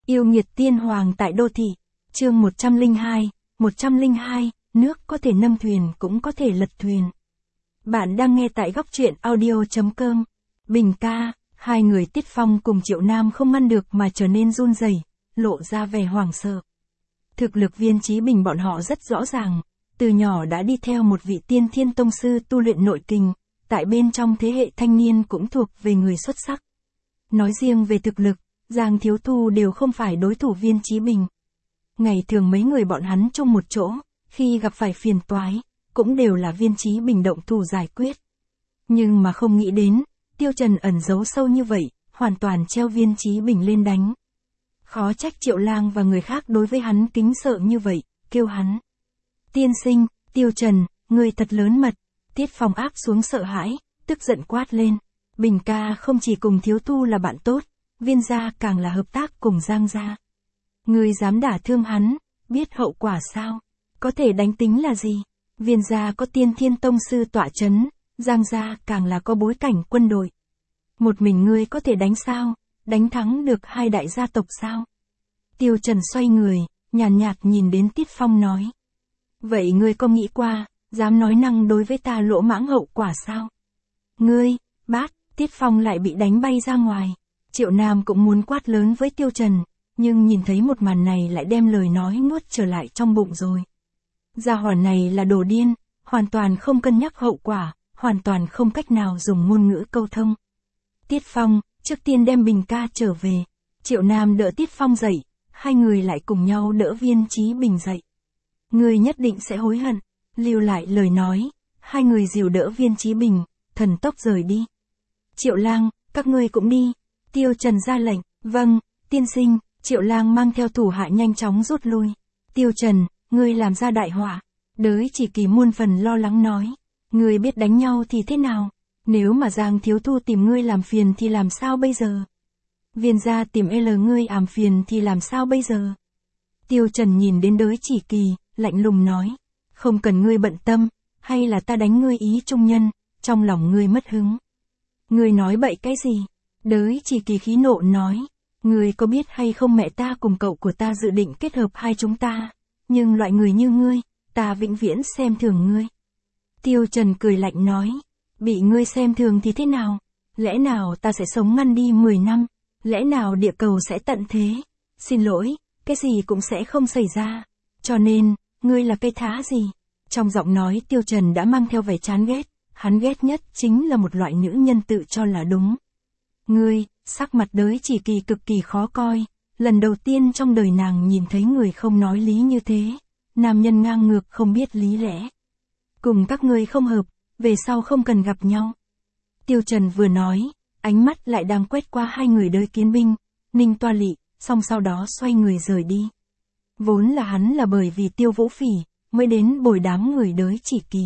Yêu nghiệt tiên hoàng tại đô thị. Chương 102, nước có thể nâng thuyền cũng có thể lật thuyền. Bạn đang nghe tại góc truyện audio.com. Bình ca, hai người Tiết Phong cùng Triệu Nam không ngăn được mà trở nên run rẩy, lộ ra vẻ hoảng sợ. Thực lực Viên Chí Bình bọn họ rất rõ ràng, từ nhỏ đã đi theo một vị tiên thiên tông sư tu luyện nội kình, tại bên trong thế hệ thanh niên cũng thuộc về người xuất sắc. Nói riêng về thực lực, Giang Thiếu Thu đều không phải đối thủ Viên Chí Bình. Ngày thường mấy người bọn hắn chung một chỗ, khi gặp phải phiền toái, cũng đều là Viên Chí Bình động thủ giải quyết. Nhưng mà không nghĩ đến, Tiêu Trần ẩn giấu sâu như vậy, hoàn toàn treo Viên Chí Bình lên đánh. Khó trách Triệu Lang và người khác đối với hắn kính sợ như vậy, kêu hắn. Tiên sinh, Tiêu Trần, người thật lớn mật. Tiết Phong áp xuống sợ hãi, tức giận quát lên. Bình ca không chỉ cùng Thiếu Thu là bạn tốt, Viên gia càng là hợp tác cùng Giang gia. Người dám đả thương hắn, biết hậu quả sao? Có thể đánh tính là gì? Viên gia có tiên thiên tông sư tọa chấn, Giang gia càng là có bối cảnh quân đội. Một mình ngươi có thể đánh sao? Đánh thắng được hai đại gia tộc sao? Tiêu Trần xoay người, nhàn nhạt nhìn đến Tiết Phong nói. Vậy ngươi có nghĩ qua, dám nói năng đối với ta lỗ mãng hậu quả sao? Ngươi, bát, Tiết Phong lại bị đánh bay ra ngoài. Triệu Nam cũng muốn quát lớn với Tiêu Trần, nhưng nhìn thấy một màn này lại đem lời nói nuốt trở lại trong bụng rồi. Gia hỏa này là đồ điên, hoàn toàn không cân nhắc hậu quả, hoàn toàn không cách nào dùng ngôn ngữ câu thông. Tiết Phong, trước tiên đem Bình ca trở về. Triệu Nam đỡ Tiết Phong dậy, hai người lại cùng nhau đỡ Viên Chí Bình dậy. Ngươi nhất định sẽ hối hận. Lưu lại lời nói, hai người dìu đỡ Viên Chí Bình, thần tốc rời đi. Triệu Lang, các ngươi cũng đi. Tiêu Trần ra lệnh. Vâng, tiên sinh. Triệu Lang mang theo thủ hạ nhanh chóng rút lui. Tiêu Trần, ngươi làm ra đại họa. Đới Chỉ Kỳ muôn phần lo lắng nói. Ngươi biết đánh nhau thì thế nào? Nếu mà Giang Thiếu Thu tìm ngươi làm phiền thì làm sao bây giờ? Viên gia tìm ngươi ảm phiền thì làm sao bây giờ? Tiêu Trần nhìn đến Đới Chỉ Kỳ, lạnh lùng nói. Không cần ngươi bận tâm, hay là ta đánh ngươi ý trung nhân, trong lòng ngươi mất hứng. Ngươi nói bậy cái gì? Đới Chỉ Kỳ khí nộ nói. Ngươi có biết hay không mẹ ta cùng cậu của ta dự định kết hợp hai chúng ta, nhưng loại người như ngươi, ta vĩnh viễn xem thường ngươi. Tiêu Trần cười lạnh nói. Bị ngươi xem thường thì thế nào? Lẽ nào ta sẽ sống ngăn đi 10 năm? Lẽ nào địa cầu sẽ tận thế? Xin lỗi, cái gì cũng sẽ không xảy ra. Cho nên, ngươi là cây thá gì? Trong giọng nói Tiêu Trần đã mang theo vẻ chán ghét, hắn ghét nhất chính là một loại nữ nhân tự cho là đúng. Ngươi, sắc mặt Đới Chỉ Kỳ cực kỳ khó coi, lần đầu tiên trong đời nàng nhìn thấy người không nói lý như thế, nam nhân ngang ngược không biết lý lẽ. Cùng các ngươi không hợp, về sau không cần gặp nhau. Tiêu Trần vừa nói, ánh mắt lại đang quét qua hai người Đới Kiến Binh, Ninh Toa Lị, xong sau đó xoay người rời đi. Vốn là hắn là bởi vì Tiêu Vũ Phỉ, mới đến bồi đám người Đới Chỉ Kỳ.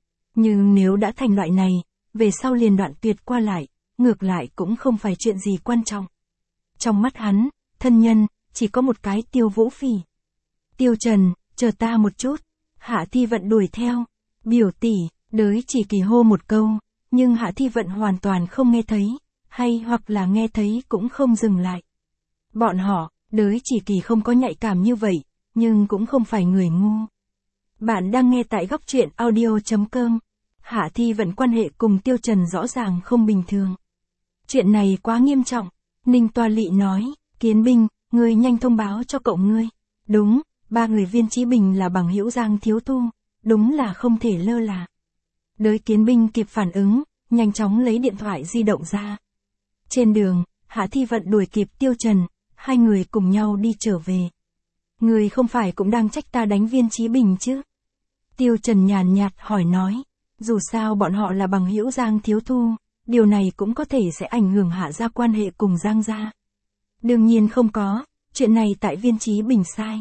Nhưng nếu đã thành loại này, về sau liền đoạn tuyệt qua lại, ngược lại cũng không phải chuyện gì quan trọng. Trong mắt hắn, thân nhân, chỉ có một cái Tiêu Vũ Phỉ. Tiêu Trần, chờ ta một chút. Hạ Thi Vận đuổi theo. Biểu tỷ, Đới Chỉ Kỳ hô một câu, nhưng Hạ Thi Vận hoàn toàn không nghe thấy, hay hoặc là nghe thấy cũng không dừng lại. Bọn họ, Đới Chỉ Kỳ không có nhạy cảm như vậy, nhưng cũng không phải người ngu. Bạn đang nghe tại góc truyện audio.com. Hạ Thi Vận quan hệ cùng Tiêu Trần rõ ràng không bình thường. Chuyện này quá nghiêm trọng. Ninh Toa Lị nói. Kiến Binh, ngươi nhanh thông báo cho cậu ngươi. Đúng, ba người Viên Chí Bình là bằng hữu Giang Thiếu Thu, đúng là không thể lơ là. Đới Kiến Binh kịp phản ứng, nhanh chóng lấy điện thoại di động ra. Trên đường, Hạ Thi Vận đuổi kịp Tiêu Trần, hai người cùng nhau đi trở về. Ngươi không phải cũng đang trách ta đánh Viên Chí Bình chứ? Tiêu Trần nhàn nhạt hỏi nói. Dù sao bọn họ là bằng hữu Giang Thiếu Thu, điều này cũng có thể sẽ ảnh hưởng Hạ gia quan hệ cùng Giang gia. Đương nhiên không có, chuyện này tại Viên Chí Bình sai.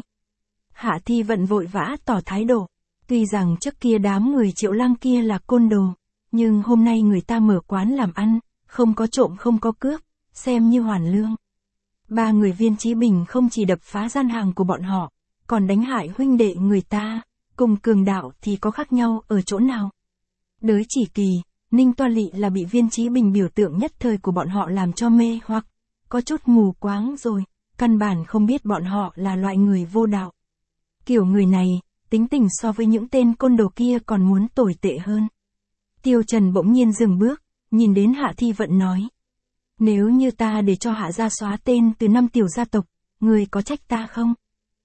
Hạ Thi Vận vội vã tỏ thái độ. Tuy rằng trước kia đám người Triệu Lang kia là côn đồ, nhưng hôm nay người ta mở quán làm ăn, không có trộm không có cướp, xem như hoàn lương. Ba người Viên Chí Bình không chỉ đập phá gian hàng của bọn họ, còn đánh hại huynh đệ người ta, cùng cường đạo thì có khác nhau ở chỗ nào? Đới Chỉ Kỳ, Ninh Toa Lị là bị Viên Chí Bình biểu tượng nhất thời của bọn họ làm cho mê hoặc, có chút mù quáng rồi, căn bản không biết bọn họ là loại người vô đạo. Kiểu người này, tính tình so với những tên côn đồ kia còn muốn tồi tệ hơn. Tiêu Trần bỗng nhiên dừng bước, nhìn đến Hạ Thi Vận nói. Nếu như ta để cho Hạ gia xóa tên từ 5 tiểu gia tộc, người có trách ta không?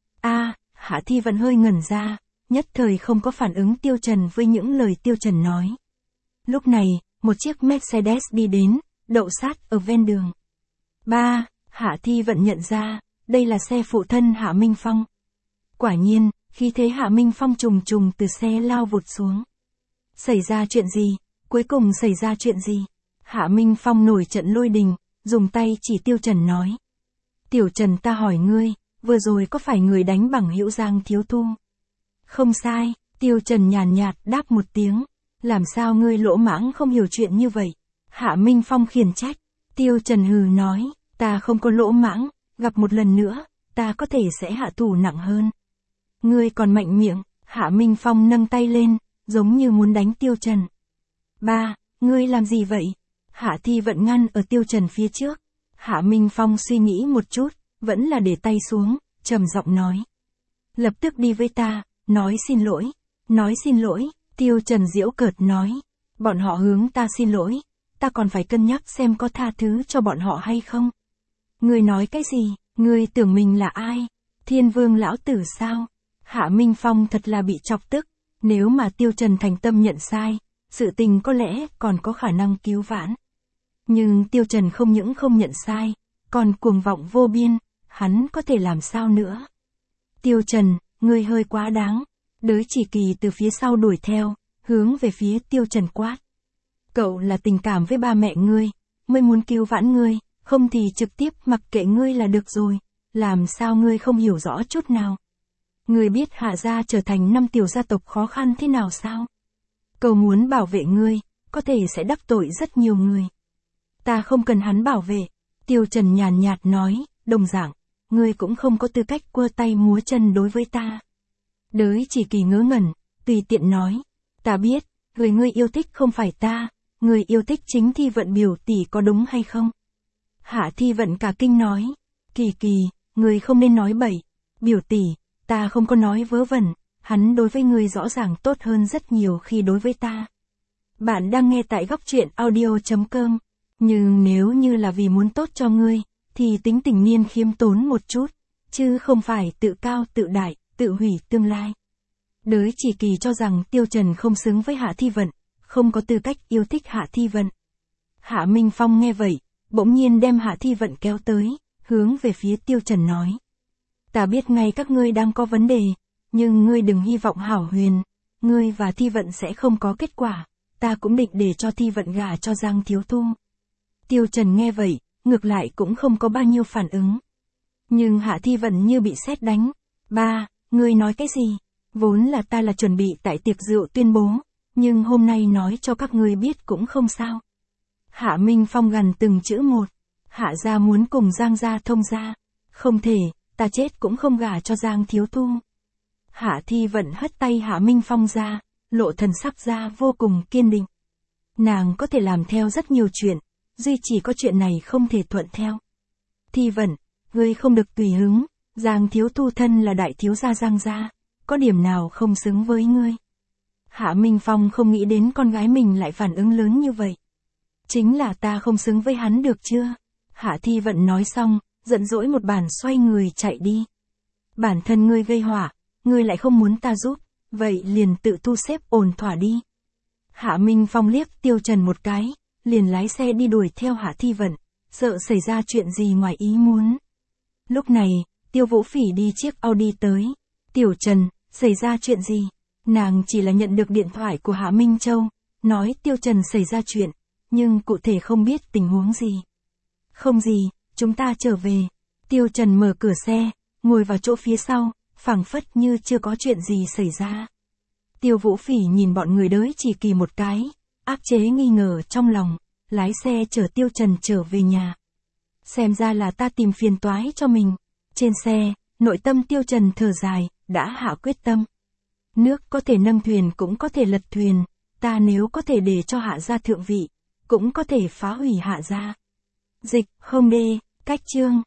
Hạ Thi Vận hơi ngẩn ra, nhất thời không có phản ứng Tiêu Trần với những lời Tiêu Trần nói. Lúc này, một chiếc Mercedes đi đến, đậu sát ở ven đường. Hạ Thi Vận nhận ra, đây là xe phụ thân Hạ Minh Phong. Quả nhiên, khi thế Hạ Minh Phong trùng trùng từ xe lao vụt xuống. Xảy ra chuyện gì? Cuối cùng xảy ra chuyện gì? Hạ Minh Phong nổi trận lôi đình, dùng tay chỉ Tiêu Trần nói. Tiểu Trần, ta hỏi ngươi, vừa rồi có phải người đánh bằng hữu Giang Thiếu Thu? Không sai, Tiêu Trần nhàn nhạt đáp một tiếng. Làm sao ngươi lỗ mãng không hiểu chuyện như vậy? Hạ Minh Phong khiển trách. Tiêu Trần hừ nói, ta không có lỗ mãng, gặp một lần nữa, ta có thể sẽ hạ thủ nặng hơn. Ngươi còn mạnh miệng. Hạ Minh Phong nâng tay lên, giống như muốn đánh Tiêu Trần. Ngươi làm gì vậy? Hạ Thi Vận ngăn ở Tiêu Trần phía trước. Hạ Minh Phong suy nghĩ một chút, vẫn là để tay xuống, trầm giọng nói. Lập tức đi với ta, nói xin lỗi. Nói xin lỗi, Tiêu Trần giễu cợt nói. Bọn họ hướng ta xin lỗi, ta còn phải cân nhắc xem có tha thứ cho bọn họ hay không. Ngươi nói cái gì? Ngươi tưởng mình là ai? Thiên Vương lão tử sao? Hạ Minh Phong thật là bị chọc tức. Nếu mà Tiêu Trần thành tâm nhận sai, sự tình có lẽ còn có khả năng cứu vãn. Nhưng Tiêu Trần không những không nhận sai, còn cuồng vọng vô biên, hắn có thể làm sao nữa? Tiêu Trần, ngươi hơi quá đáng. Đới Chỉ Kỳ từ phía sau đuổi theo, hướng về phía Tiêu Trần quát. Cậu là tình cảm với ba mẹ ngươi, mới muốn cứu vãn ngươi, không thì trực tiếp mặc kệ ngươi là được rồi, làm sao ngươi không hiểu rõ chút nào? Ngươi biết Hạ gia trở thành 5 tiểu gia tộc khó khăn thế nào sao? Cậu muốn bảo vệ ngươi, có thể sẽ đắc tội rất nhiều người. Ta không cần hắn bảo vệ. Tiêu Trần nhàn nhạt nói, đồng dạng, ngươi cũng không có tư cách quơ tay múa chân đối với ta. Đới Chỉ Kỳ ngớ ngẩn, tùy tiện nói, ta biết, người ngươi yêu thích không phải ta, người yêu thích chính Thi Vận biểu tỷ có đúng hay không? Hạ Thi Vận cả kinh nói, Kỳ Kỳ, ngươi không nên nói bậy, biểu tỷ, ta không có nói vớ vẩn, hắn đối với ngươi rõ ràng tốt hơn rất nhiều khi đối với ta. Bạn đang nghe tại góc truyện audio.com. Nhưng nếu như là vì muốn tốt cho ngươi, thì tính tình niên khiêm tốn một chút, chứ không phải tự cao tự đại, tự hủy tương lai. Đới Chỉ Kỳ cho rằng Tiêu Trần không xứng với Hạ Thi Vận, không có tư cách yêu thích Hạ Thi Vận. Hạ Minh Phong nghe vậy, bỗng nhiên đem Hạ Thi Vận kéo tới, hướng về phía Tiêu Trần nói. Ta biết ngay các ngươi đang có vấn đề, nhưng ngươi đừng hy vọng hảo huyền, ngươi và Thi Vận sẽ không có kết quả, ta cũng định để cho Thi Vận gả cho Giang Thiếu Thu. Tiêu Trần nghe vậy, ngược lại cũng không có bao nhiêu phản ứng. Nhưng Hạ Thi Vận như bị sét đánh. Ngươi nói cái gì? Vốn là ta là chuẩn bị tại tiệc rượu tuyên bố, nhưng hôm nay nói cho các ngươi biết cũng không sao. Hạ Minh Phong gằn từng chữ một. Hạ gia muốn cùng Giang gia thông gia. Không thể, ta chết cũng không gả cho Giang Thiếu Thu. Hạ Thi Vận hất tay Hạ Minh Phong ra, lộ thần sắc ra vô cùng kiên định. Nàng có thể làm theo rất nhiều chuyện, duy chỉ có chuyện này không thể thuận theo. Thi Vận, ngươi không được tùy hứng, Giang Thiếu Thu thân là đại thiếu gia Giang gia, có điểm nào không xứng với ngươi? Hạ Minh Phong không nghĩ đến con gái mình lại phản ứng lớn như vậy. Chính là ta không xứng với hắn được chưa? Hạ Thi Vận nói xong, giận dỗi một bàn xoay người chạy đi. Bản thân ngươi gây họa, ngươi lại không muốn ta giúp, vậy liền tự thu xếp ổn thỏa đi. Hạ Minh Phong liếc Tiêu Trần một cái, liền lái xe đi đuổi theo Hạ Thi Vận, sợ xảy ra chuyện gì ngoài ý muốn. Lúc này, Tiêu Vũ Phỉ đi chiếc Audi tới. Tiểu Trần, xảy ra chuyện gì? Nàng chỉ là nhận được điện thoại của Hạ Minh Châu, nói Tiêu Trần xảy ra chuyện, nhưng cụ thể không biết tình huống gì. Không gì, chúng ta trở về. Tiêu Trần mở cửa xe, ngồi vào chỗ phía sau, phảng phất như chưa có chuyện gì xảy ra. Tiêu Vũ Phỉ nhìn bọn người Đới Chỉ Kỳ một cái, áp chế nghi ngờ trong lòng, lái xe chở Tiêu Trần trở về nhà. Xem ra là ta tìm phiền toái cho mình. Trên xe, nội tâm Tiêu Trần thở dài, đã hạ quyết tâm. Nước có thể nâng thuyền cũng có thể lật thuyền, ta nếu có thể để cho Hạ gia thượng vị, cũng có thể phá hủy Hạ gia. Dịch, không đê, cách chương.